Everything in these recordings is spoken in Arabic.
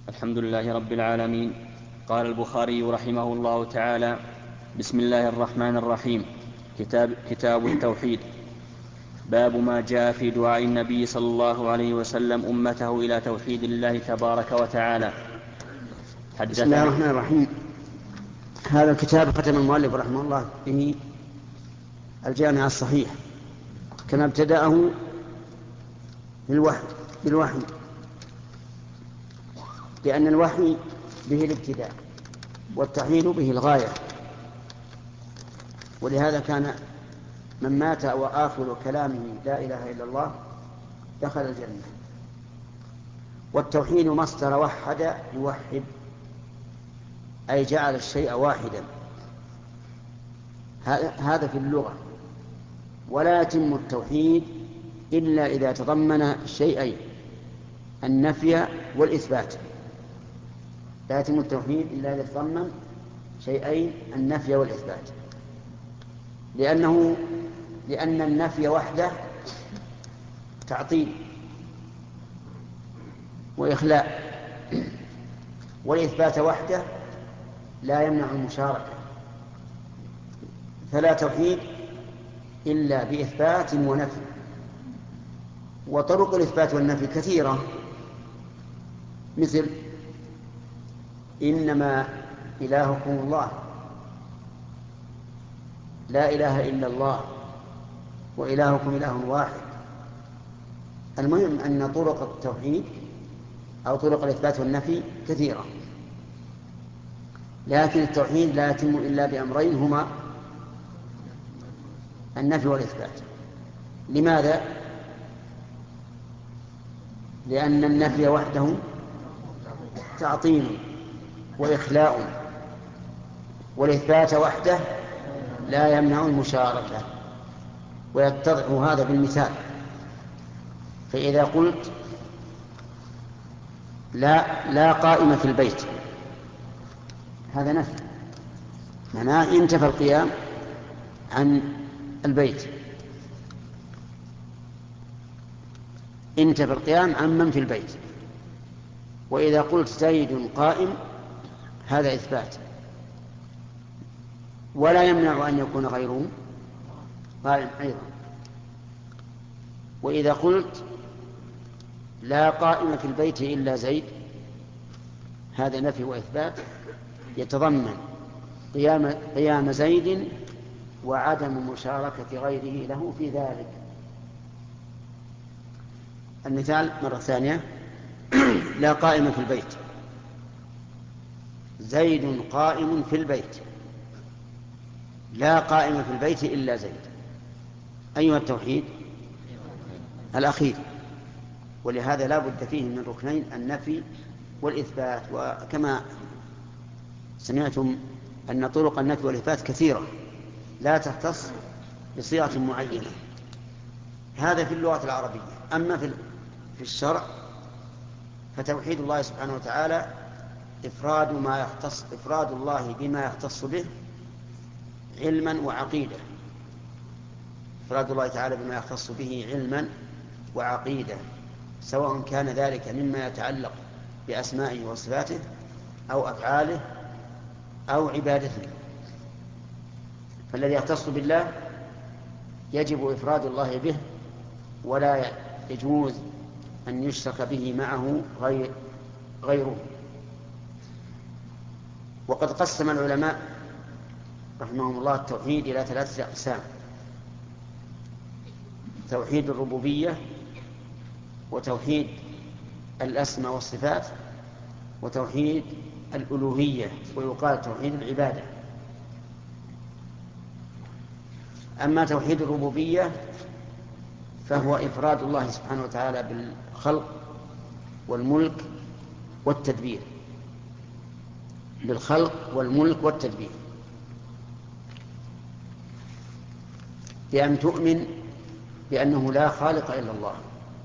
الحمد لله رب العالمين. قال البخاري رحمه الله تعالى: بسم الله الرحمن الرحيم. كتاب التوحيد. باب ما جاء في دعاء النبي صلى الله عليه وسلم أمته إلى توحيد الله تبارك وتعالى. بسم الله الرحمن الرحيم. هذا الكتاب ختم المؤلف رحمه الله به الجامع الصحيح، كما ابتدأه بالوحي، لأن الوحي به الابتداء والتوحيد به الغاية، ولهذا كان من مات وآخر كلامه لا إله إلا الله دخل الجنة. والتوحيد مصدر وحد يوحد، أي جعل الشيء واحدا، هذا في اللغة. ولا يتم التوحيد إلا إذا تضمن شيئين: النفي والإثبات. لا يتم التوحيد إلا إذا تضمن شيئين: النفي والإثبات، لأن النفي وحده تعطيل وإخلاء، والإثبات وحده لا يمنع المشاركة. فلا توحيد إلا بإثبات ونفي. وطرق الإثبات والنفي كثيرة، مثل: إنما إلهكم الله، لا إله إلا الله، وإلهكم إله واحد. المهم أن طرق التوحيد أو طرق الإثبات والنفي كثيرة، لكن التوحيد لا يتم إلا بأمرين، هما النفي والإثبات. لماذا؟ لأن النفي وحده تعطيل وإخلاء، والإثبات وحده لا يمنع المشاركة. ويتضح هذا بالمثال. فإذا قلت: لا قائمة في البيت، هذا نفي، معناه انتفى القيام عن البيت، انتفى القيام عن من في البيت. وإذا قلت: زيد قائم، هذا إثبات، ولا يمنع أن يكون غيره قائم أيضا. وإذا قلت: لا قائم في البيت إلا زيد، هذا نفي وإثبات يتضمن قيام زيد وعدم مشاركة غيره له في ذلك. المثال مرة ثانية: لا قائم في البيت، زيد قائم في البيت، لا قائم في البيت إلا زيد. أيها التوحيد الأخير، ولهذا لا بد فيه من ركنين: النفي والإثبات. وكما سمعتم أن طرق النفي والإثبات كثيرة لا تختص بصيغة معينة. هذا في اللغة العربية. أما في الشرع فتوحيد الله سبحانه وتعالى إفراد الله بما يختص به علما وعقيدة. إفراد الله تعالى بما يختص به علما وعقيدة، سواء كان ذلك مما يتعلق بأسمائه وصفاته أو أفعاله أو عبادته. فالذي يختص بالله يجب إفراد الله به، ولا يجوز أن يشرك به معه غيره. وقد قسم العلماء رحمهم الله التوحيد إلى 3 أقسام: توحيد الربوبية، وتوحيد الأسماء والصفات، وتوحيد الألوهية، ويقال توحيد العبادة. أما توحيد الربوبية فهو إفراد الله سبحانه وتعالى بالخلق والملك والتدبير، بالخلق والملك والتدبير، بأن تؤمن بأنه لا خالق إلا الله،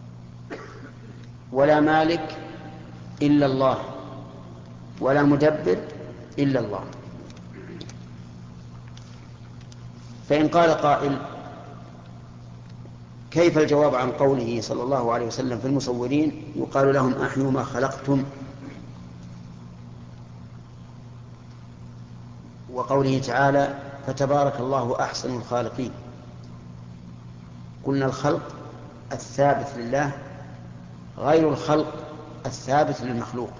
ولا مالك إلا الله، ولا مدبر إلا الله. فإن قال قائل: كيف الجواب عن قوله صلى الله عليه وسلم في المصورين يقال لهم: أحيوا ما خلقتم؟ وقوله تعالى فتبارك الله أحسن الخالقين. قلنا الخلق الثابت لله غير الخلق الثابت للمخلوق.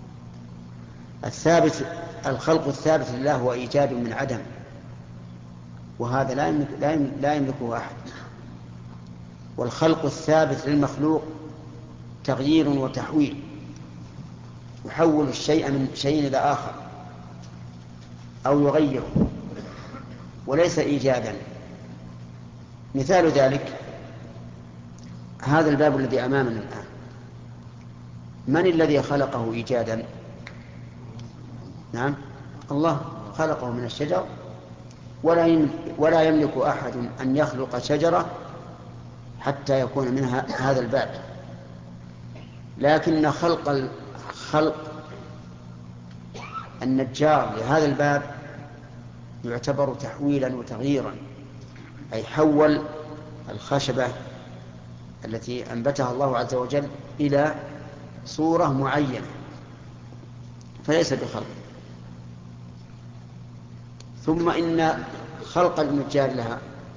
الخلق الثابت لله هو إيجاد من عدم، وهذا لا يملكه أحد. والخلق الثابت للمخلوق تغيير وتحويل، يحول الشيء من شيء إلى آخر أو يغيره، وليس إيجادا. مثال ذلك هذا الباب الذي أمامنا الآن، من الذي خلقه إيجادا؟ نعم، الله خلقه من الشجر، ولا يملك أحد أن يخلق شجرة حتى يكون منها هذا الباب. لكن خلق النجار لهذا الباب يعتبر تحويلا وتغييرا، أي حول الخشبة التي أنبتها الله عز وجل إلى صورة معينة، فليس بخلق. ثم إن خلق النجار لها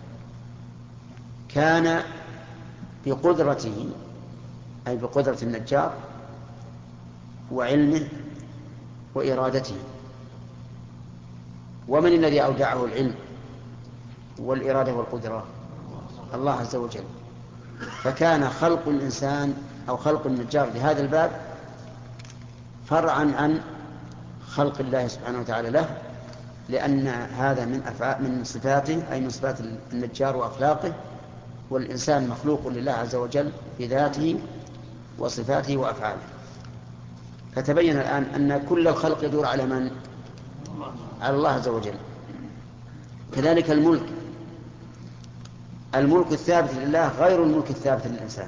كان بقدرته، أي بقدرة النجار وعلمه وإرادته. ومن الذي أودعه العلم والإرادة والقدرة؟ الله عز وجل. فكان خلق الإنسان أو خلق النجار لهذا الباب فرعا عن خلق الله سبحانه وتعالى له، لأن هذا من صفاته، أي من صفات النجار وأخلاقه، والإنسان مخلوق لله عز وجل بذاته وصفاته وأفعاله. فتبين الآن أن كل الخلق يدور على من؟ على الله عز وجل. كذلك الملك الثابت لله غير الملك الثابت للإنسان.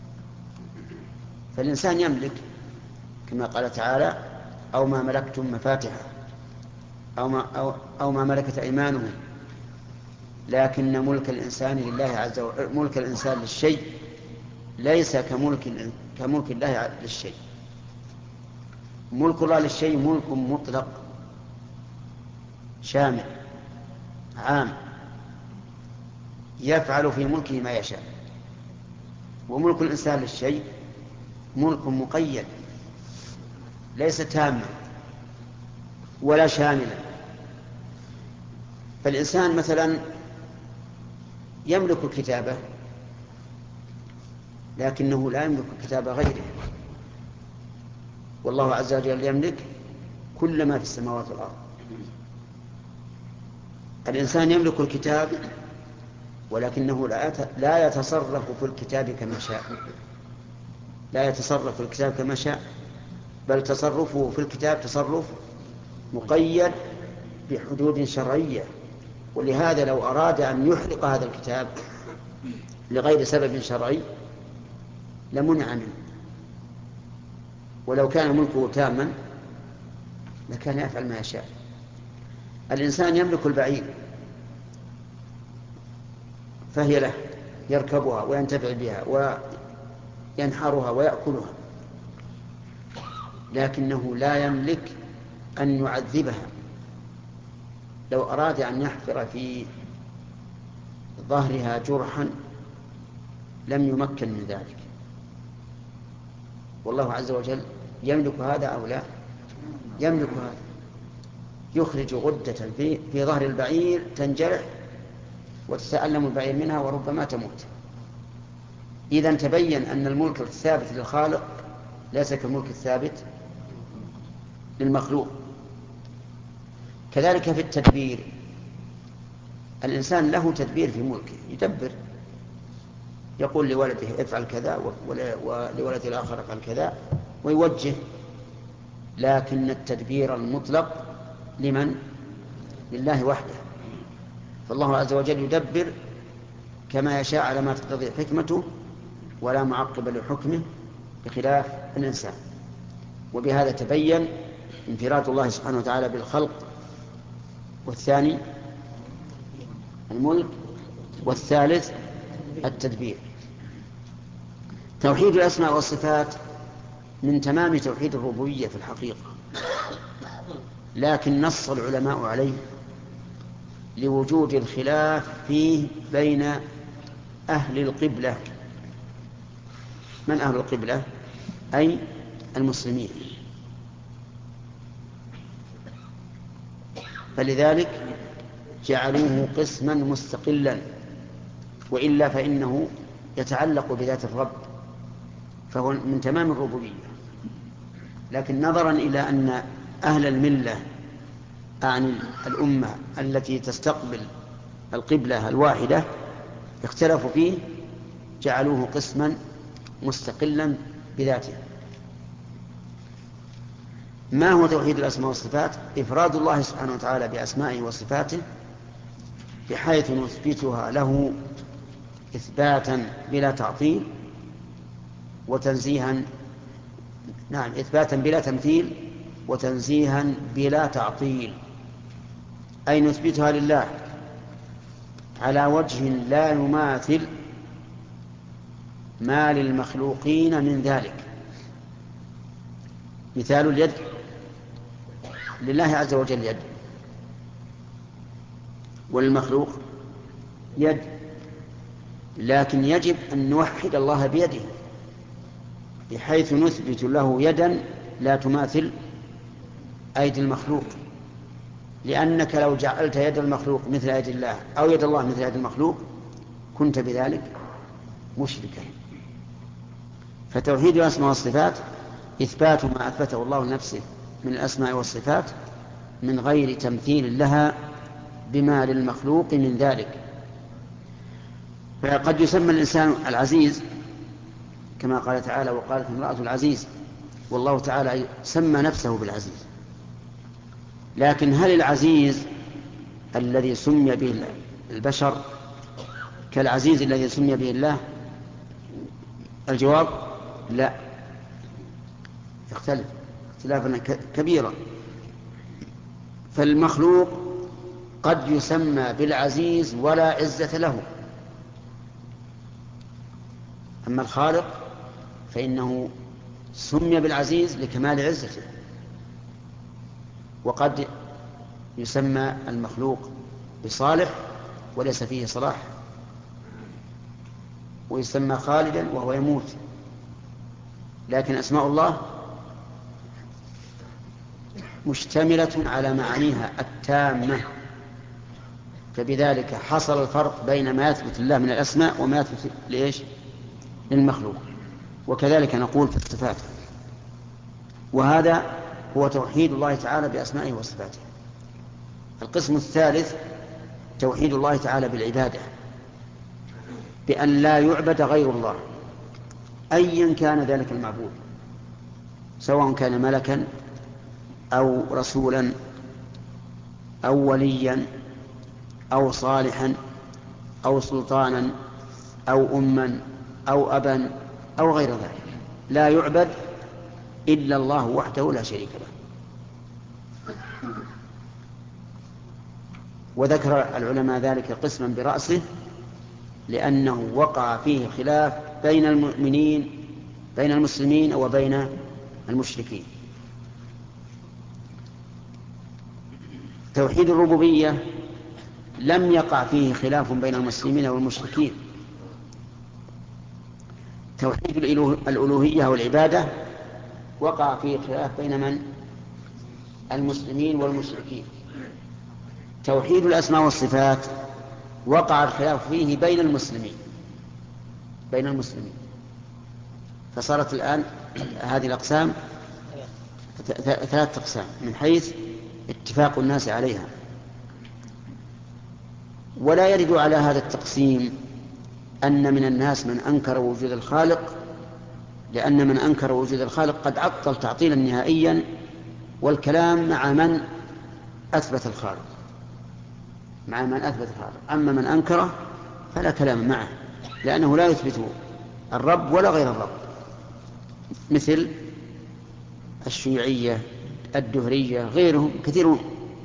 فالإنسان يملك كما قال تعالى أو ما ملكتم مفاتحه أو ما ملكت أيمانهم، لكن ملك الإنسان لله عز وجل، ملك الإنسان للشيء ليس كملك الله للشيء. ملك الله للشيء ملك مطلق شامل عام يفعل في ملكه ما يشاء، وملك الإنسان للشيء ملك مقيد ليس تاما ولا شاملا. فالإنسان مثلا يملك الكتابة، لكنه لا يملك كتابة غيره، والله عز وجل يملك كل ما في السماوات والأرض. الإنسان يملك الكتاب ولكنه لا يتصرف في الكتاب كما شاء، لا يتصرف في الكتاب كما شاء، بل تصرفه في الكتاب تصرف مقيد بحدود شرعية. ولهذا لو أراد أن يحرق هذا الكتاب لغير سبب شرعي لمنع منه، ولو كان ملكه تاما لكان يفعل ما يشاء. الإنسان يملك البعير فهي له، يركبها وينتفع بها وينحرها ويأكلها، لكنه لا يملك أن يعذبها. لو أراد أن يحفر في ظهرها جرحا لم يمكن من ذلك. والله عز وجل يملك هذا أو لا؟ يملك هذا. يخرج غدة في ظهر البعير تنجرح وتتألم البعير منها وربما تموت. إذن تبين أن الملك الثابت للخالق ليس كالملك الثابت للمخلوق. كذلك في التدبير، الإنسان له تدبير في ملكه، يدبر، يقول لولده افعل كذا ولولد الآخر افعل كذا ويوجه. لكن التدبير المطلق لمن؟ لله وحده. فالله عز وجل يدبر كما يشاء على ما تقتضي حكمته، ولا معقب لحكمه بخلاف الإنسان. وبهذا تبين انفراد الله سبحانه وتعالى بالخلق، والثاني الملك، والثالث التدبير. توحيد الأسماء والصفات من تمام توحيد الربوبية في الحقيقة، لكن نص العلماء عليه لوجود الخلاف فيه بين أهل القبلة. من أهل القبلة؟ أي المسلمين. فلذلك جعلوه قسما مستقلا، وإلا فإنه يتعلق بذات الرب، فهو من تمام الربوبية. لكن نظرا إلى أن أهل الملة عن الأمة التي تستقبل القبلة الواحدة اختلفوا فيه، جعلوه قسما مستقلا بذاته. ما هو توحيد الأسماء والصفات؟ إفراد الله سبحانه وتعالى بأسمائه وصفاته بحيث نثبتها له إثباتا بلا تعطيل وتنزيها، نعم، إثباتا بلا تمثيل وتنزيها بلا تعطيل، أي نثبتها لله على وجه لا يماثل ما للمخلوقين من ذلك. مثال اليد، لله عز وجل يد، وللمخلوق يد، لكن يجب أن نوحد الله بيده بحيث نثبت له يدا لا تماثل أيدي المخلوق، لأنك لو جعلت يد المخلوق مثل يد الله أو يد الله مثل يد المخلوق كنت بذلك مشركا. فتوحيد الأسماء والصفات إثبات ما أثبته الله لنفسه من الأسماء والصفات من غير تمثيل لها بما للمخلوق من ذلك. فقد يسمى الإنسان العزيز كما قال تعالى: وقالت امرأة العزيز، والله تعالى سمى نفسه بالعزيز. لكن هل العزيز الذي سمي به البشر كالعزيز الذي سمي به الله؟ الجواب لا، يختلف اختلافا كبيرا. فالمخلوق قد يسمى بالعزيز ولا عزة له، أما الخالق فإنه سمي بالعزيز لكمال عزته. وقد يسمى المخلوق بصالح وليس فيه صلاح، ويسمى خالدا وهو يموت. لكن أسماء الله مشتملة على معانيها التامة، فبذلك حصل الفرق بين ما يثبت الله من الأسماء وما يثبت للمخلوق. وكذلك نقول في الصفات. وهذا هو توحيد الله تعالى بأسمائه وصفاته. القسم الثالث توحيد الله تعالى بالعبادة، بأن لا يعبد غير الله أيا كان ذلك المعبود، سواء كان ملكا أو رسولا أو وليا أو صالحا أو سلطانا أو أما أو أبا أو غير ذلك، لا يعبد إلا الله وحده لا شريك له. وذكر العلماء ذلك قسما برأسه لأنه وقع فيه خلاف بين المؤمنين، بين المسلمين وبين المشركين. توحيد الربوبية لم يقع فيه خلاف بين المسلمين والمشركين. توحيد الألوهية والعبادة وقع فيه خلاف بين من؟ المسلمين والمشركين. توحيد الأسماء والصفات وقع الخلاف فيه بين المسلمين. فصارت الآن هذه الأقسام 3 أقسام من حيث اتفاق الناس عليها. ولا يرد على هذا التقسيم أن من الناس من أنكر وجود الخالق، لأن من أنكر وجود الخالق قد عطل تعطيلا نهائيا، والكلام مع من أثبت الخالق، أما من أنكره فلا كلام معه، لأنه لا يثبت الرب ولا غير الرب، مثل الشيوعية الدهرية غيرهم كثيرون.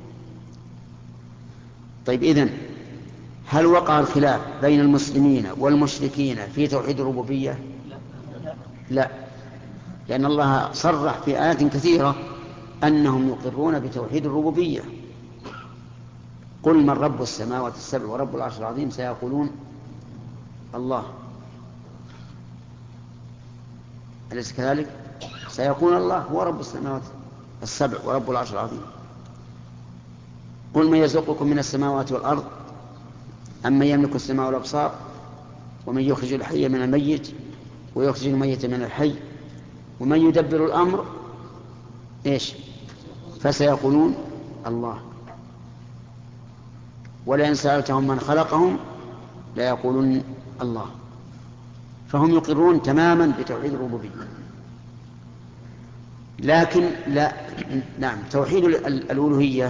طيب، إذن هل وقع الخلاف بين المسلمين والمشركين في توحيد الربوبية؟ لا، لأن الله صرح في آيات كثيرة أنهم يقرون بتوحيد الربوبية. قل من رب السماوات السبع ورب العرش العظيم سيقولون الله. أليس كذلك؟ سيقول الله هو رب السماوات السبع ورب العرش العظيم. قل من يرزقكم من السماوات والأرض أمن يملك السماء والأبصار ومن يخرج الحي من الميت ويخرج الميت من الحي ومن يدبر الأمر إيش؟ فسيقولون الله. ولئن سألتهم من خلقهم ليقولون الله. فهم يقرون تماما بتوحيد الربوبية. لكن نعم، توحيد الألوهية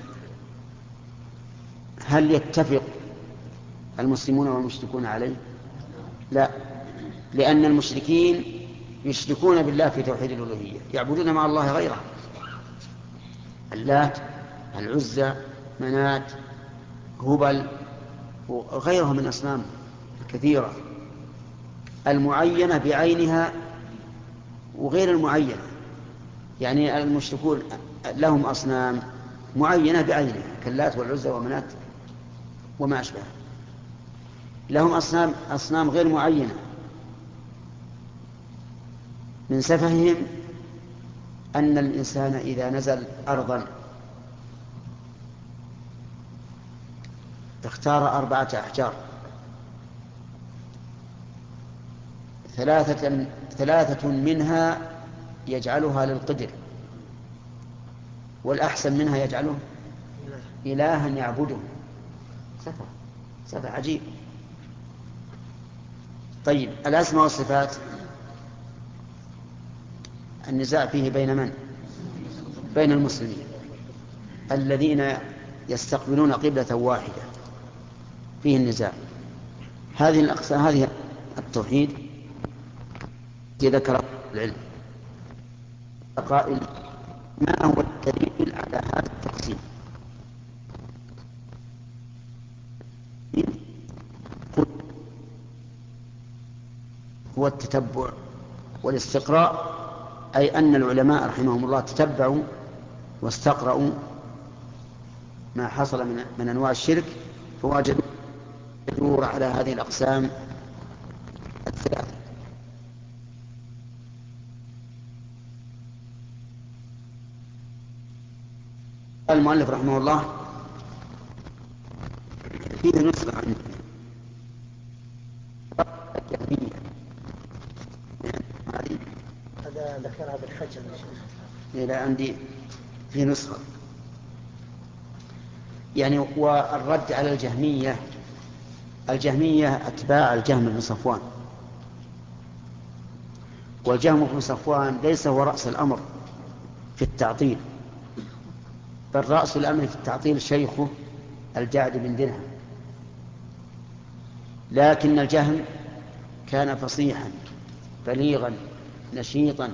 هل يتفق المسلمون والمشركون عليه؟ لا، لأن المشركين يشركون بالله في توحيد الألوهية، يعبدون مع الله غيره، اللات، العزى، منات، هبل وغيرها من أصنام كثيرة، المعينة بعينها وغير المعينة. يعني المشركون لهم أصنام معينة بعينها كاللات والعزى ومنات وما أشبه، لهم أصنام غير معينة. من سفههم أن الإنسان إذا نزل أرضا اختار 4 أحجار، 3 منها يجعلها للقدر، والأحسن منها يجعله إلها يعبده. سفه عجيب. طيب، الأسماء والصفات النزاع فيه بين من؟ بين المسلمين الذين يستقبلون قبلة واحدة، فيه النزاع. هذه الأقسام، هذه التوحيد ذكر العلم قائل ما هو الدليل على هذا التقسيم؟ هو التتبع والاستقراء، أي أن العلماء رحمهم الله تتبعوا واستقرأوا ما حصل من أنواع الشرك، فوجدوا يدور على هذه الأقسام الثلاثة. المؤلف رحمه الله فيه نسخة عنه هذا ذكرها بالحجم. إلى عندي في نسخة يعني. والرد على الجهمية أتباع الجهم بن صفوان، والجهم بن صفوان ليس هو رأس الأمر في التعطيل، بل رأس الأمر في التعطيل شيخه الجعد بن درهم. لكن الجهم كان فصيحا بليغا نشيطا،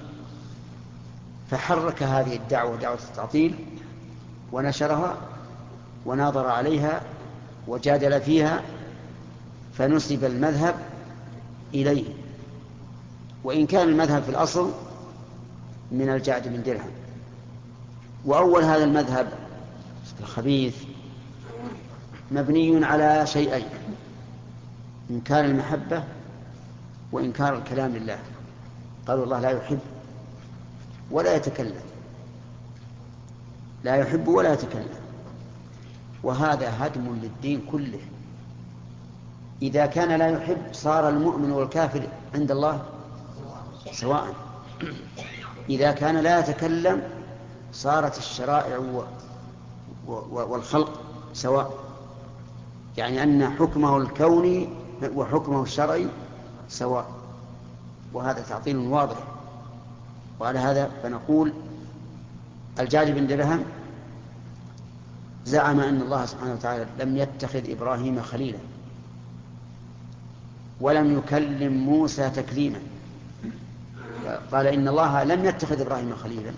فحرك هذه الدعوة، دعوة التعطيل، ونشرها وناظر عليها وجادل فيها، فنسب المذهب إليه، وإن كان المذهب في الأصل من الجعد بن درهم. وأول هذا المذهب الخبيث مبني على شيئين: إنكار المحبة وإنكار الكلام لله. قالوا الله لا يحب ولا يتكلم، لا يحب ولا يتكلم، وهذا هدم للدين كله. إذا كان لا يحب صار المؤمن والكافر عند الله سواء، إذا كان لا يتكلم صارت الشرائع والخلق سواء، يعني أن حكمه الكوني وحكمه الشرعي سواء، وهذا تعطيل واضح. وعلى هذا فنقول الجعد بن درهم زعم أن الله سبحانه وتعالى لم يتخذ إبراهيم خليلا ولم يكلم موسى تكليما. قال إن الله لم يتخذ إبراهيم خليلا،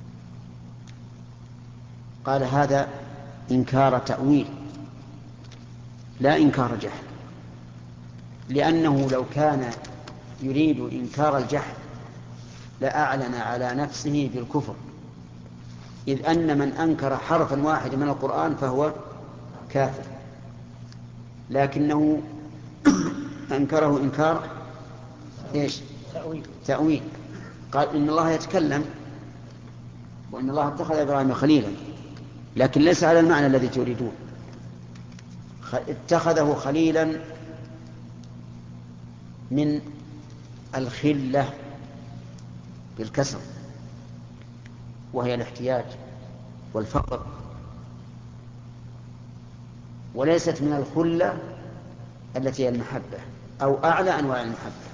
قال هذا إنكار تأويل لا إنكار جحد، لأنه لو كان يريد إنكار الجحد لأعلن على نفسه بالكفر، إذ أن من أنكر حرفا واحدا من القرآن فهو كافر، لكنه أنكره إنكار إيش؟ تأويل. قال إن الله يتكلم وإن الله اتخذ إبراهيم خليلا، لكن ليس على المعنى الذي تريدون. اتخذه خليلا من الخلة بالكسر، وهي الاحتياج والفقر، وليست من الخلة التي هي المحبة أو أعلى أنواع المحبة.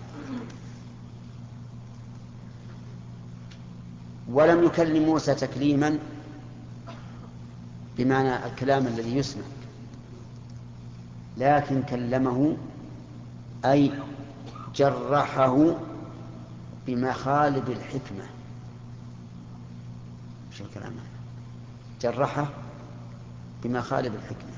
ولم يكلم موسى تكليما بمعنى الكلام الذي يسمع، لكن كلمه أي جرحه بمخالب الحكمة. شو الكلام؟ جرحه بمخالب الحكمة،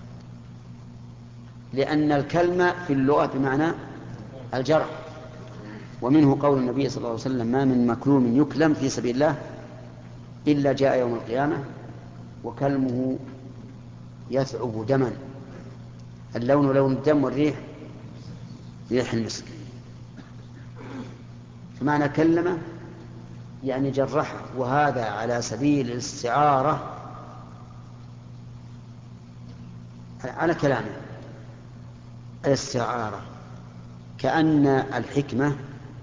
لأن الكلمة في اللغة بمعنى الجرح، ومنه قول النبي صلى الله عليه وسلم: ما من مكلوم يكلم في سبيل الله إلا جاء يوم القيامة وكلمه يثعب دما، اللون لون الدم والريح ريح المسك. فمعنى كلمة يعني جرحه، وهذا على سبيل الاستعارة على كلامه، الاستعارة، كأن الحكمة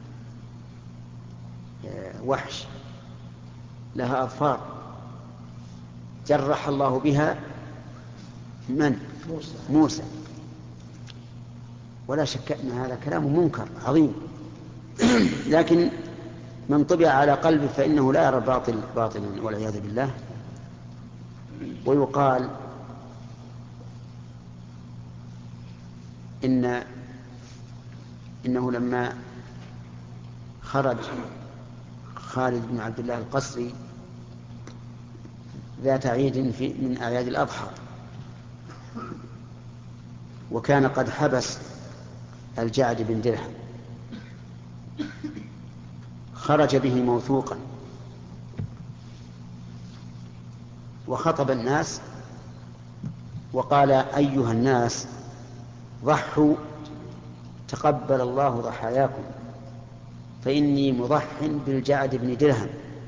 وحش لها أظفار جرح الله بها من؟ موسى. ولا شك أن هذا كلام منكر عظيم، لكن من طبع على قلبه فإنه لا يرى الباطل باطلا والعياذ بالله. ويقال إنه لما خرج خالد بن عبد الله القسري ذات عيد من أعياد الأضحى، وكان قد حبس الجعد بن درهم، خرج به موثوقا وخطب الناس وقال: أيها الناس، ضحوا تقبل الله ضحاياكم، فإني مضح بالجعد بن درهم،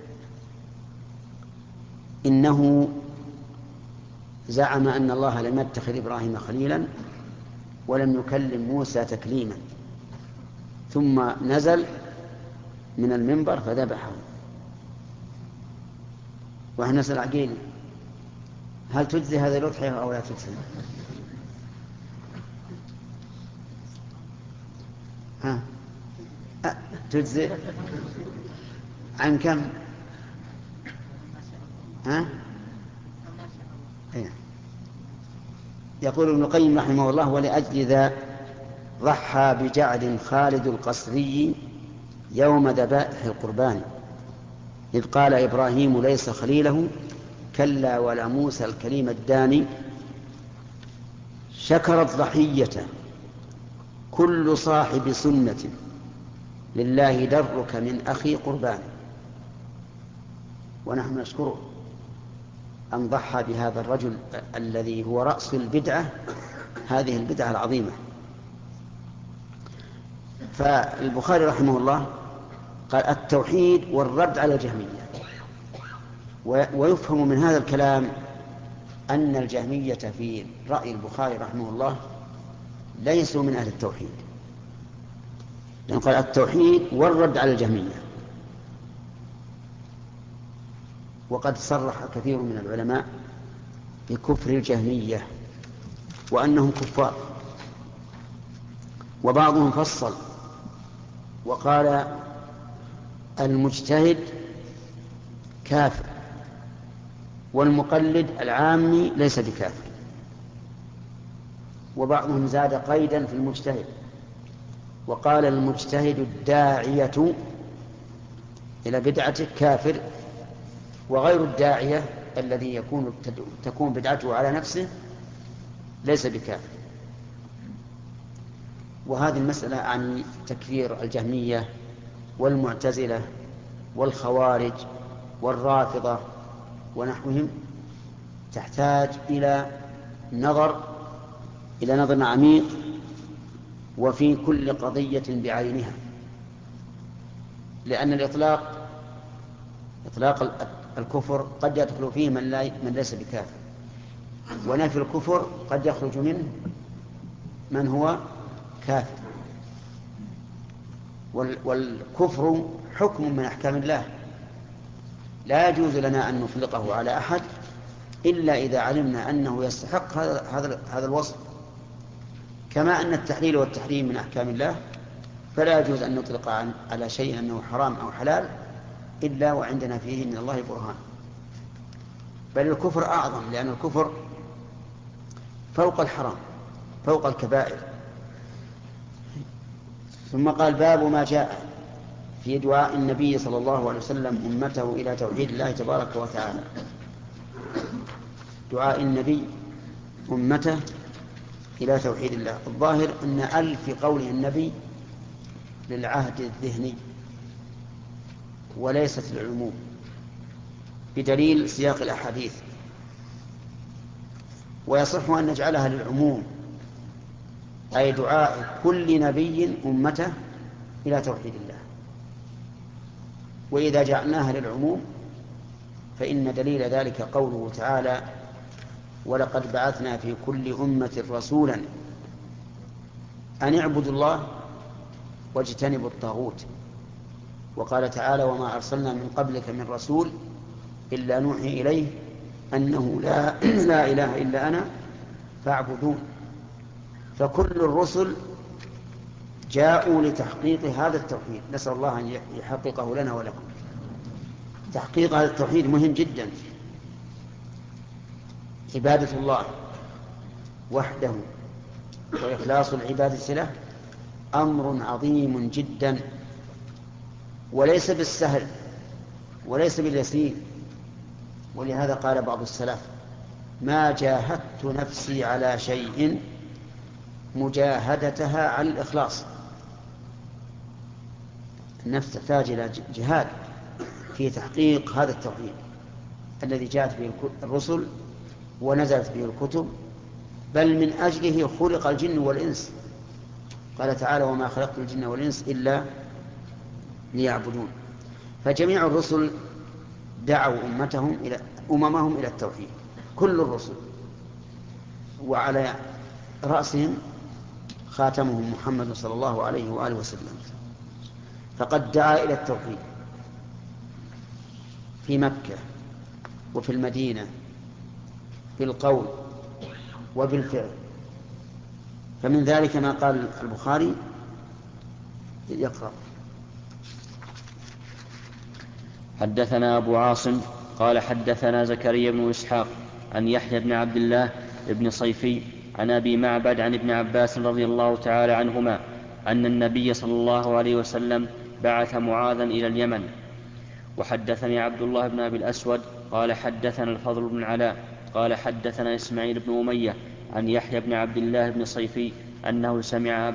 إنه زعم أن الله لم يتخذ إبراهيم خليلا ولم يكلم موسى تكليما، ثم نزل من المنبر فذبحه. وإحنا نسأل عقيل: هل تجزي هذه الأضحية أو لا تجزي؟ تجزي عن كم؟ يقول ابن القيم رحمه الله: ولأجل ذا ضحى بجعد خالد القصري يوم ذبائح القربان، إذ قال إبراهيم ليس خليله كلا ولا موسى الكليم الداني، شكرت ضحية كل صاحب سنة لله درك من أخي قربان. ونحن نشكره أن ضحى بهذا الرجل الذي هو رأس البدعة، هذه البدعة العظيمة. فالبخاري رحمه الله قال: التوحيد والرد على الجهمية. ويفهم من هذا الكلام أن الجهمية في رأي البخاري رحمه الله ليسوا من أهل التوحيد، لأن قال التوحيد والرد على الجهمية. وقد صرح كثير من العلماء بكفر الجهمية وأنهم كفار، وبعضهم فصل وقال: المجتهد كافر، والمقلد العامي ليس بكافر. وبعضهم زاد قيدا في المجتهد وقال: المجتهد الداعية إلى بدعته كافر، وغير الداعية الذي تكون بدعته على نفسه ليس بكافر. وهذه المسألة عن تكفير الجهمية والمعتزلة والخوارج والرافضة ونحوهم تحتاج إلى نظر إلى نظر عميق وفي كل قضية بعينها، لأن إطلاق الكفر قد يدخل فيه من ليس بكافر، ونفي الكفر قد يخرج منه من هو كافر. والكفر حكم من أحكام الله، لا يجوز لنا أن نطلقه على أحد إلا إذا علمنا أنه يستحق هذا الوصف. كما أن التحليل والتحريم من أحكام الله، فلا يجوز أن نطلق على شيء أنه حرام أو حلال إلا وعندنا فيه من الله برهان. بل الكفر أعظم، لأن الكفر فوق الحرام، فوق الكبائر. ثم قال: باب ما جاء في دعاء النبي صلى الله عليه وسلم أمته إلى توحيد الله تبارك وتعالى. دعاء النبي أمته إلى توحيد الله. الظاهر أن في قوله النبي للعهد الذهني وليست للعموم، بدليل سياق الأحاديث، ويصح أن نجعلها للعموم، أي دعاء كل نبي أمته إلى توحيد الله. وإذا جعلناها للعموم فإن دليل ذلك قوله تعالى: ولقد بعثنا في كل أمة رسولا أن اعبدوا الله واجتنبوا الطاغوت. وقال تعالى: وما أرسلنا من قبلك من رسول إلا نوحي إليه أنه لا إله إلا أنا فاعبدون. فكل الرسل جاءوا لتحقيق هذا التوحيد، نسأل الله أن يحققه لنا ولكم. تحقيق هذا التوحيد مهم جدا. عبادة الله وحده وإخلاص العبادة له أمر عظيم جدا، وليس بالسهل وليس باليسير. ولهذا قال بعض السلف: ما جاهدت نفسي على شيء مجاهدتها على الإخلاص. النفس تحتاج إلى جهاد في تحقيق هذا التوحيد الذي جاءت به الرسل ونزلت به الكتب، بل من أجله خلق الجن والإنس. قال تعالى: وما خلقت الجن والإنس إلا ليعبدون. فجميع الرسل دعوا أممهم إلى التوحيد، كل الرسل، وعلى رأسهم خاتمهم محمد صلى الله عليه وآله وسلم. فقد دعا إلى التوحيد في مكة وفي المدينة بالقول وبالفعل. فمن ذلك ما قال البخاري: يقرأ. حدثنا أبو عاصم قال حدثنا زكريا بن إسحاق عن يحيى بن عبد الله بن صيفي عن أبي معبد عن ابن عباس رضي الله تعالى عنهما أن النبي صلى الله عليه وسلم بعث معاذا إلى اليمن. وحدثني عبد الله بن أبي الأسود قال حدثنا الفضل بن علاء قال حدثنا إسماعيل بن أمية عن يحيى بن عبد الله بن صيفي أنه سمع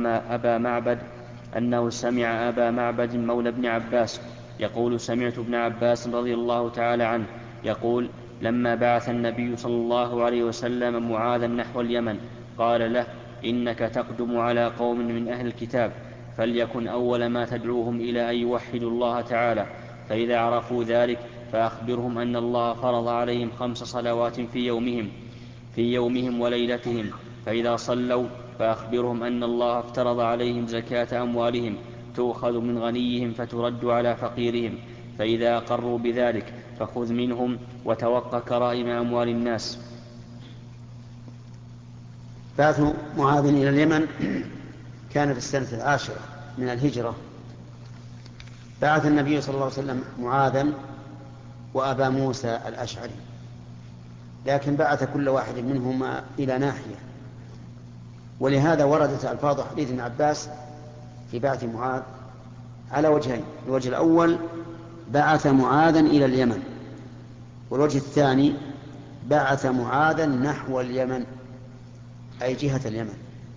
أبا معبد مولى ابن عباس يقول: سمعت ابن عباس رضي الله تعالى عنه يقول: لما بعث النبي صلى الله عليه وسلم معاذا نحو اليمن قال له: إنك تقدم على قوم من أهل الكتاب، فليكن أول ما تدعوهم إلى أن يوحدوا الله تعالى، فإذا عرفوا ذلك فأخبرهم أن الله فرض عليهم 5 صلوات في يومهم وليلتهم، فإذا صلوا فأخبرهم أن الله افترض عليهم زكاة أموالهم تؤخذ من غنيهم فترد على فقيرهم، فإذا أقروا بذلك فخذ منهم وتوق كرائم أموال الناس. بعث معاذ إلى اليمن كان في السنة 10 من الهجرة. بعث النبي صلى الله عليه وسلم معاذا وأبا موسى الأشعري، لكن بعث كل واحد منهما إلى ناحية. ولهذا وردت ألفاظ حديث ابن عباس في بعث معاذ على وجهين: الوجه الأول بعث معاذا إلى اليمن، والوجه الثاني بعث معاذا نحو اليمن أي جهة اليمن.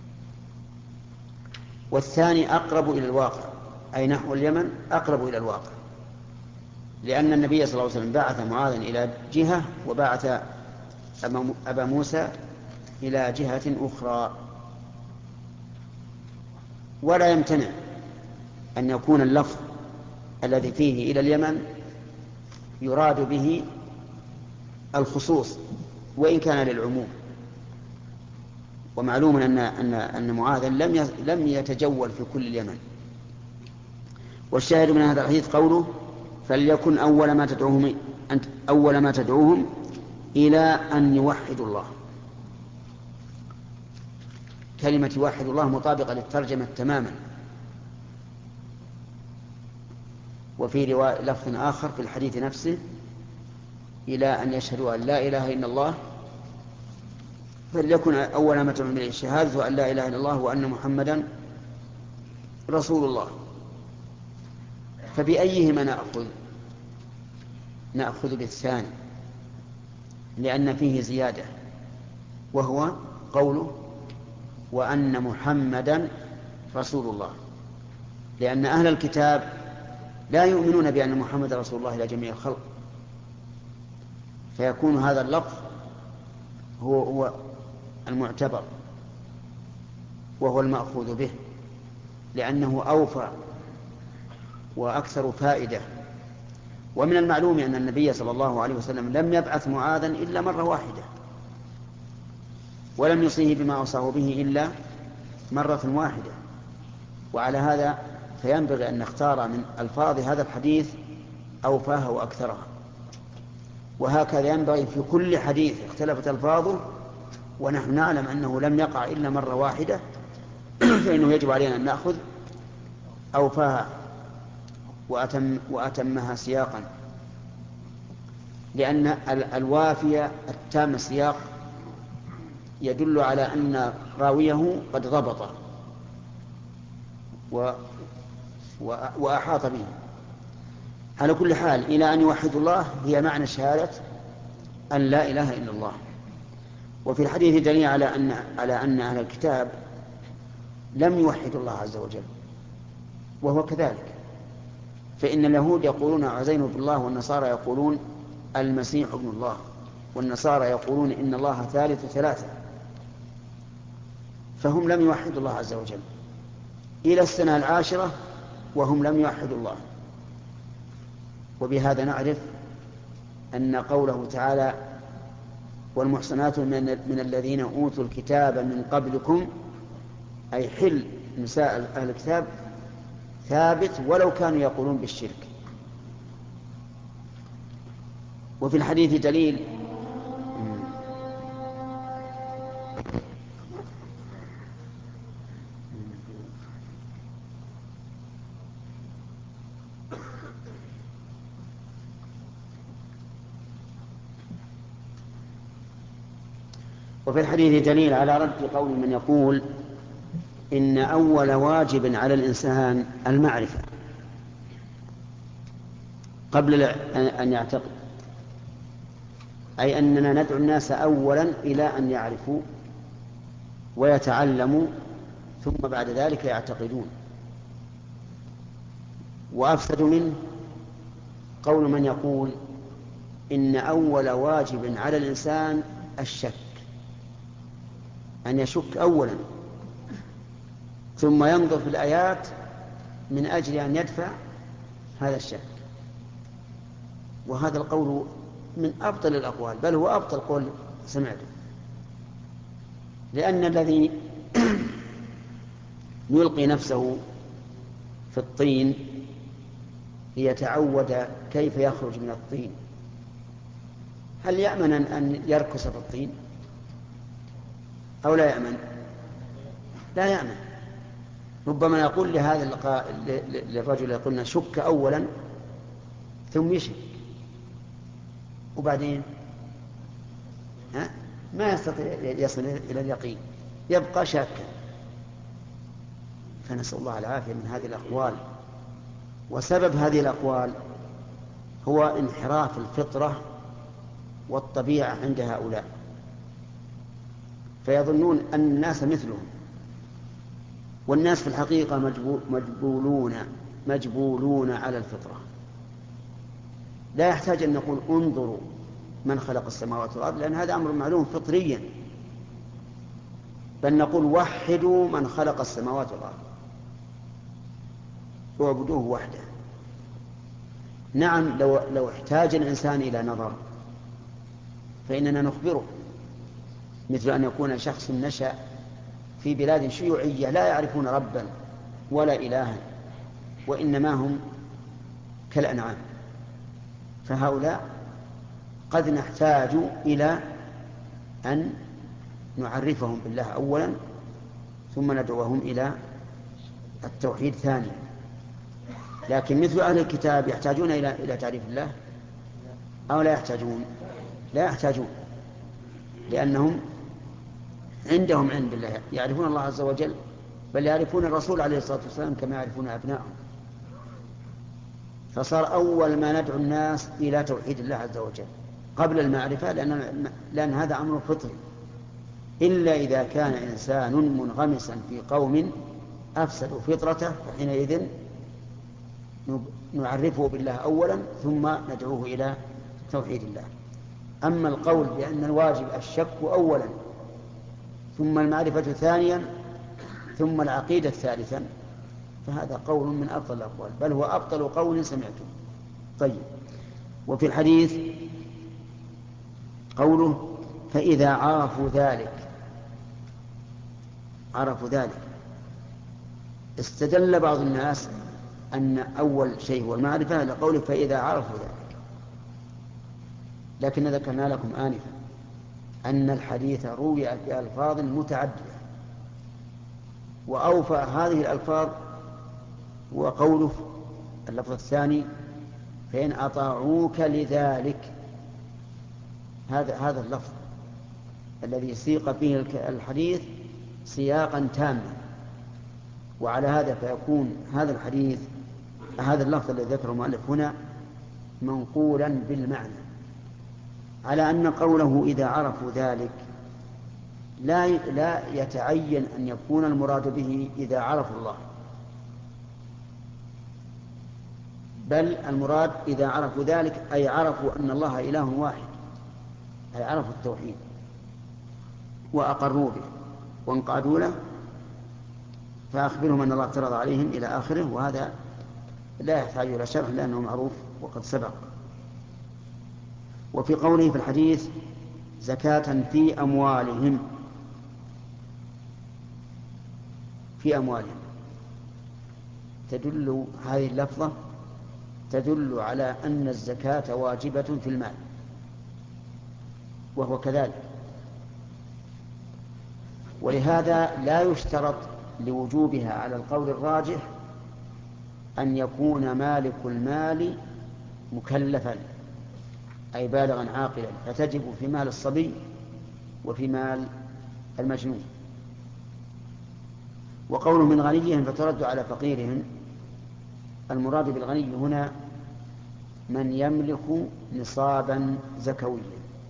والثاني أقرب إلى الواقع، أي نحو اليمن أقرب إلى الواقع، لأن النبي صلى الله عليه وسلم بعث معاذا إلى جهة وبعث أبا موسى إلى جهة أخرى. ولا يمتنع أن يكون اللفظ الذي فيه إلى اليمن يراد به الخصوص وإن كان للعموم. ومعلوم أن معاذا لم يتجول في كل اليمن. والشاهد من هذا الحديث قوله فليكن أول ما تدعوهم إلى أن يوحدوا الله. كلمة يوحدوا الله مطابقة للترجمة تماما. وفي لفظ آخر في الحديث نفسه إلى أن يشهدوا أن لا إله إلا الله. فليكن أول ما تدعوهم إليه الشهادة أن لا إله إلا الله وأن محمدا رسول الله. فبأيهما نأخذ بالثاني لأن فيه زيادة، وهو قوله وأن محمدا رسول الله، لأن أهل الكتاب لا يؤمنون بأن محمد رسول الله إلى جميع الخلق، فيكون هذا اللفظ هو المعتبر وهو المأخوذ به، لأنه أوفى وأكثر فائدة. ومن المعلوم أن النبي صلى الله عليه وسلم لم يبعث معاذا إلا مرة واحدة، ولم يصيه بما أوصاه به إلا مرة واحدة. وعلى هذا فينبغي أن نختار من ألفاظ هذا الحديث أوفاها وأكثرها. وهكذا ينبغي في كل حديث اختلفت ألفاظه ونحن نعلم أنه لم يقع إلا مرة واحدة فإنه يجب علينا أن نأخذ أوفاها وأتمها سياقا، لأن الوافية التام السياق يدل على أن راويه قد ضبطه وأحاط به. على كل حال إلى أن يوحدوا الله هي معنى شهادة أن لا إله إلا الله. وفي الحديث دليل على أن أهل الكتاب لم يوحدوا الله عز وجل، وهو كذلك. فإن اليهود يقولون عزير بن الله، والنصارى يقولون المسيح ابن الله، والنصارى يقولون إن الله ثالث ثلاثة. فهم لم يوحدوا الله عز وجل إلى السنة 10 وهم لم يوحدوا الله. وبهذا نعرف أن قوله تعالى والمحصنات من الذين أوتوا الكتاب من قبلكم، أي حل نساء أهل الكتاب، ثابت ولو كانوا يقولون بالشرك. وفي الحديث دليل على رد قول من يقول إن أول واجب على الإنسان المعرفة قبل أن يعتقد، أي أننا ندعو الناس أولا إلى أن يعرفوا ويتعلموا ثم بعد ذلك يعتقدون. وأفسد منه قول من يقول إن أول واجب على الإنسان الشك، أن يشك أولا ثم ينظر في الآيات من أجل أن يدفع هذا الشك. وهذا القول من أبطل الأقوال، بل هو أبطل قول سمعته، لأن الذي يلقي نفسه في الطين ليتعود كيف يخرج من الطين، هل يأمن أن يركس في الطين أو لا يأمن؟ لا يأمن. ربما يقول لهذا للرجل يقولنا شك أولا ثم يشك، وبعدين ما يستطيع يصل إلى اليقين، يبقى شاكا. فنسأل الله العافية من هذه الأقوال. وسبب هذه الأقوال هو انحراف الفطرة والطبيعة عند هؤلاء، فيظنون أن الناس مثلهم، والناس في الحقيقة مجبولون على الفطرة. لا يحتاج أن نقول انظروا من خلق السماوات والأرض، لأن هذا أمر معلوم فطريا. بل نقول وحدوا من خلق السماوات والأرض واعبدوه وحده. نعم، لو احتاج الإنسان إلى نظر فإننا نخبره، مثل أن يكون شخص نشأ في بلاد شيوعية لا يعرفون ربا ولا إلها وإنما هم كالأنعام، فهؤلاء قد نحتاج إلى أن نعرفهم بالله أولا ثم ندعوهم إلى التوحيد ثانيا. لكن مثل أهل الكتاب يحتاجون إلى تعريف الله أو لا يحتاجون؟ لا يحتاجون، لأنهم عندهم علم بالله، يعرفون الله عز وجل، بل يعرفون الرسول عليه الصلاة والسلام كما يعرفون أبنائهم. فصار أول ما ندعو الناس إلى توحيد الله عز وجل قبل المعرفة، لأن هذا أمر فطري، إلا إذا كان إنسان منغمسا في قوم أفسدوا فطرته فحينئذ نعرفه بالله أولا ثم ندعوه إلى توحيد الله. أما القول بأن الواجب الشك أولا ثم المعرفة ثانيا ثم العقيدة ثالثا فهذا قول من أفضل الأقوال، بل هو أبطل قول سمعته. طيب، وفي الحديث قوله فإذا عرفوا ذلك استدل بعض الناس أن أول شيء هو المعرفة لقوله فإذا عرفوا ذلك، لكن ذكرنا لكم آنفا أن الحديث روي بألفاظ متعددة، وأوفى هذه الألفاظ هو قوله اللفظ الثاني فإن أطاعوك لذلك. هذا اللفظ الذي سيق فيه الحديث سياقا تاما، وعلى هذا فيكون هذا الحديث هذا اللفظ الذي ذكره المؤلف هنا منقولا بالمعنى، على أن قوله إذا عرفوا ذلك لا يتعين أن يكون المراد به إذا عرفوا الله، بل المراد إذا عرفوا ذلك أي عرفوا أن الله إله واحد، أي عرفوا التوحيد وأقروا به وانقادوا له، فأخبرهم أن الله افترض عليهم إلى آخره، وهذا لا يحتاج إلى شرح لأنه معروف وقد سبق. وفي قوله في الحديث زكاة في أموالهم تدل هذه اللفظة تدل على أن الزكاة واجبة في المال، وهو كذلك، ولهذا لا يشترط لوجوبها على القول الراجح أن يكون مالك المال مكلفا أي بالغا عاقلا، فتجب في مال الصبي وفي مال المجنون. وقوله من غنيهم فترد على فقيرهم، المراد بالغني هنا من يملك نصابا زكويا،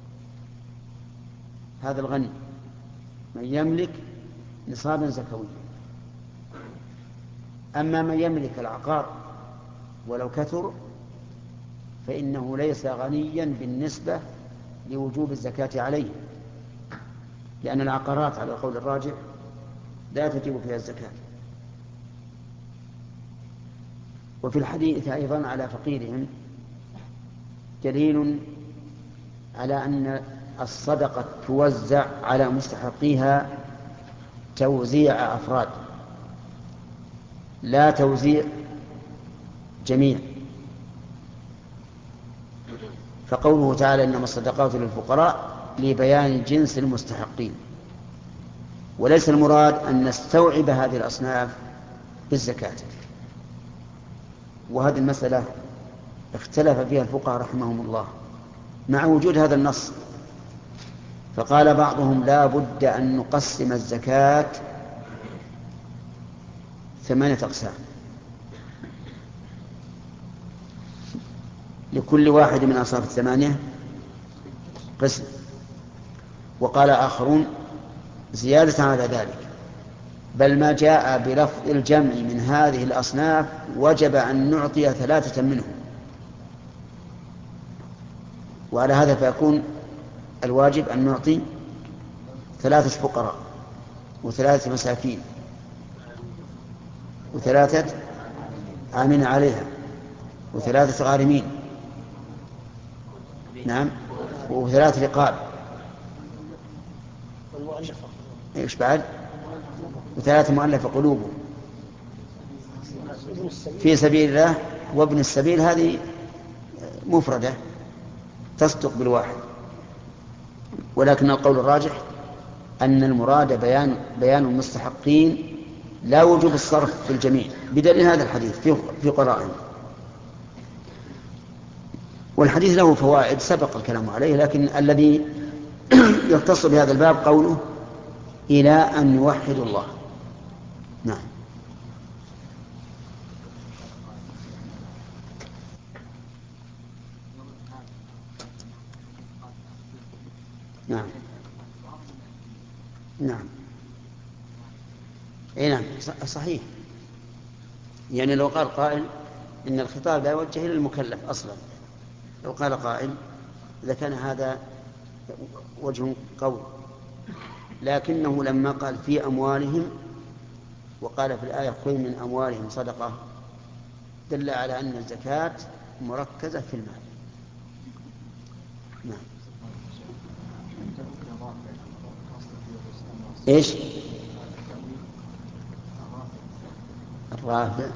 هذا الغني من يملك نصابا زكويا. أما من يملك العقار ولو كثر فإنه ليس غنيا بالنسبة لوجوب الزكاة عليه، لأن العقارات على القول الراجح لا تجب فيها الزكاة. وفي الحديث أيضا على فقيرهم دليل على أن الصدقة توزع على مستحقيها توزيع أفراد لا توزيع جميع. فقوله تعالى إنما الصدقات للفقراء لبيان جنس المستحقين، وليس المراد أن نستوعب هذه الأصناف بالزكاة. وهذه المسألة اختلف فيها الفقهاء رحمهم الله مع وجود هذا النص، فقال بعضهم لا بد أن نقسم الزكاة 8 أقسام، لكل واحد من أصناف 8 قسم. وقال آخرون زيادة على ذلك، بل ما جاء بلفظ الجمع من هذه الأصناف وجب أن نعطي 3 منهم، وعلى هذا فيكون الواجب أن نعطي 3 فقراء وثلاثة مساكين وثلاثة عاملين عليها وثلاثة غارمين، نعم، وثلاث رقاب، ايش بعد؟ وثلاثة مؤلفة قلوبهم في سبيل الله وابن السبيل، هذه مفردة تصدق بالواحد. ولكن القول الراجح أن المراد بيان المستحقين لا وجوب الصرف في الجميع، بدليل هذا الحديث في قرائن. والحديث له فوائد سبق الكلام عليه، لكن الذي يختص بهذا الباب قوله إلى أن يوحدوا الله. نعم. نعم. نعم. اي نعم صحيح. يعني لو قال قائل إن الخطاب لا يوجه إلى المكلف أصلا، لو قال قائل إذا كان هذا وجه قوي، لكنه لما قال في أموالهم وقال في الآية خذ من أموالهم صدقة، دل على أن الزكاة مركزة في المال. نعم. إيش الرافع؟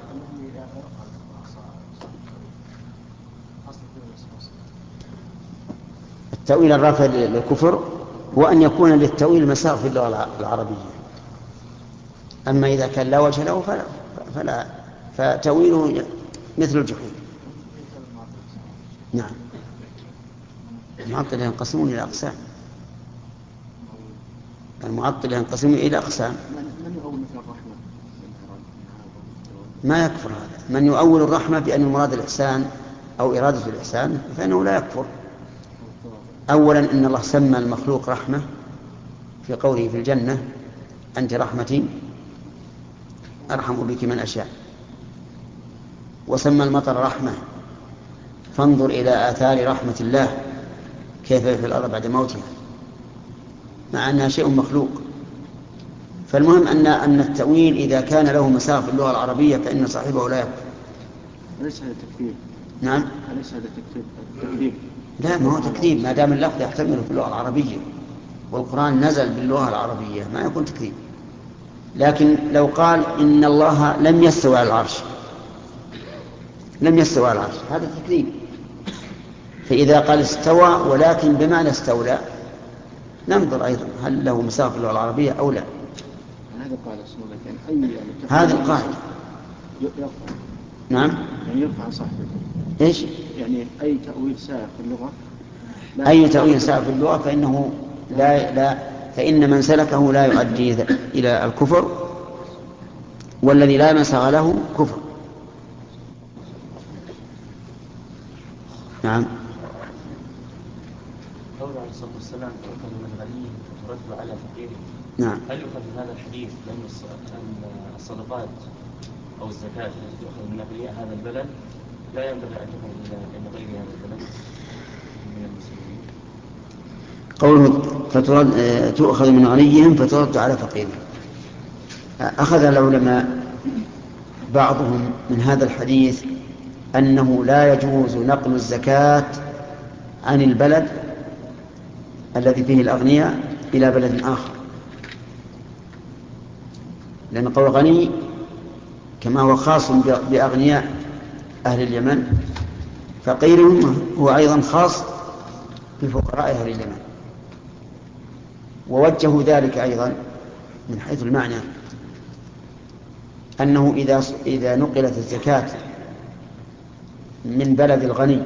التأويل الرافع للكفر هو أن يكون للتأويل مساغ في اللغة العربية، أما إذا كان لا وجه له فلا فتأويله مثل الجحود. نعم. المعطل ينقسمون إلى أقسام، المعطل ينقسم إلى أقسام. ما يكفر هذا، من يؤول الرحمة بأن المراد الإحسان أو إرادة الإحسان فإنه لا يكفر. أولا إن الله سمى المخلوق رحمة في قوله في الجنة أنت رحمتي أرحم بك من أشاء، وسمى المطر رحمة فانظر إلى آثار رحمة الله كيف في الأرض بعد موتها، مع أنها شيء مخلوق. فالمهم أن التأويل إذا كان له مساغ في اللغة العربية فإن صاحبه لا يكفر. أليس هذا تكذيب؟ نعم. أليس هذا تكذيب؟ لا، ما هو تكذيب ما دام اللفظ يحتمل في اللغة العربية والقرآن نزل باللغة العربية ما يكون تكذيب. لكن لو قال إن الله لم يستوى على العرش، لم يستوى على العرش، هذا تكذيب. فإذا قال استوى ولكن بمعنى استولى ننظر أيضا هل له مساغ في اللغة العربية أو لا. هذا قال أي هذه القاعدة يرفع. نعم. يعني يرفع صاحبه. إيش؟ يعني أي تأويل سائغ في اللغة، أي تأويل سائغ في اللغة فإنه فإن من سلكه لا يؤدي إلى الكفر، والذي لا مساغ له كفر. نعم. قوله عليه الصلاة والسلام تؤخذ من غني وترد على فقيره. نعم. هل يؤخذ من هذا الحديث لأن الصدقات أو الزكاة التي تؤخذ من أغنياء هذا البلد لا ينبغي أن تكون إلى غير هذا البلد من المسلمين؟ قوله تؤخذ من غنيهم فترد على فقيرهم، أخذ العلماء بعضهم من هذا الحديث أنه لا يجوز نقل الزكاة عن البلد الذي فيه الأغنياء إلى بلد آخر، لأن قول غني كما هو خاص بأغنياء أهل اليمن، فقيرهم هو أيضا خاص بفقراء أهل اليمن. ووجهوا ذلك أيضا من حيث المعنى أنه إذا نقلت الزكاة من بلد الغني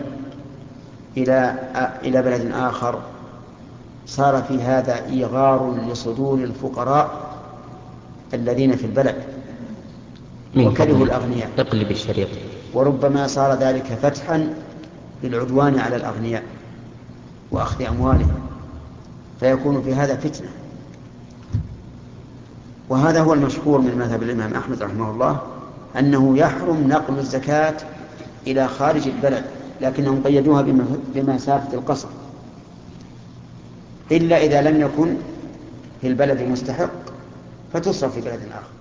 إلى بلد آخر صار في هذا إيغار لصدور الفقراء الذين في البلد وكرهوا الأغنياء. اقلب الشريط. وربما صار ذلك فتحا للعدوان على الأغنياء وأخذ أموالهم، فيكون في هذا فتنة. وهذا هو المشهور من مذهب الإمام أحمد رحمه الله أنه يحرم نقل الزكاة إلى خارج البلد، لكنهم قيدوها بمسافة القصر، إلا إذا لم يكن في البلد مستحق فتصرف في بلد آخر.